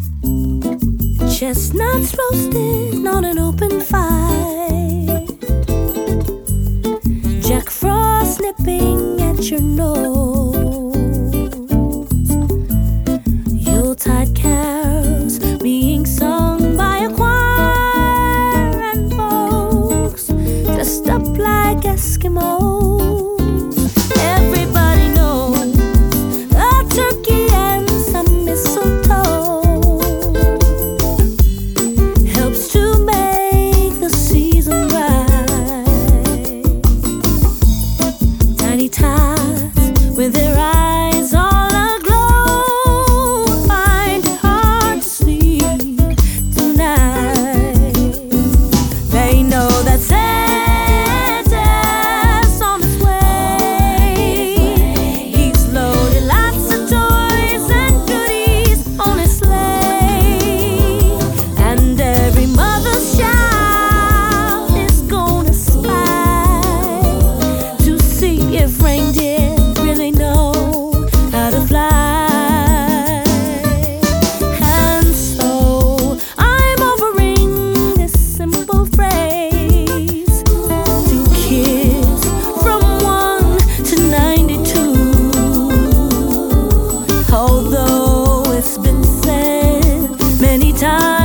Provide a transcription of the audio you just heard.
Chestnuts roasted on an open fire, Jack Frost nipping at your nose, Yuletide carols being sung by a choir, and folks dressed up like Eskimos. Everybody knows a turkey and some mistletoe helps to make the season bright. Tiny tots with their eyes all aglow find it hard to sleep tonight. They know that Santa's on his way. He's loaded lots of toys and goodies on his sleigh, and every mother's child is gonna spy to see if reindeer really know how to fly. And so I'm offering this simple phrase to kids from 1 to 92. Although it's been said many times,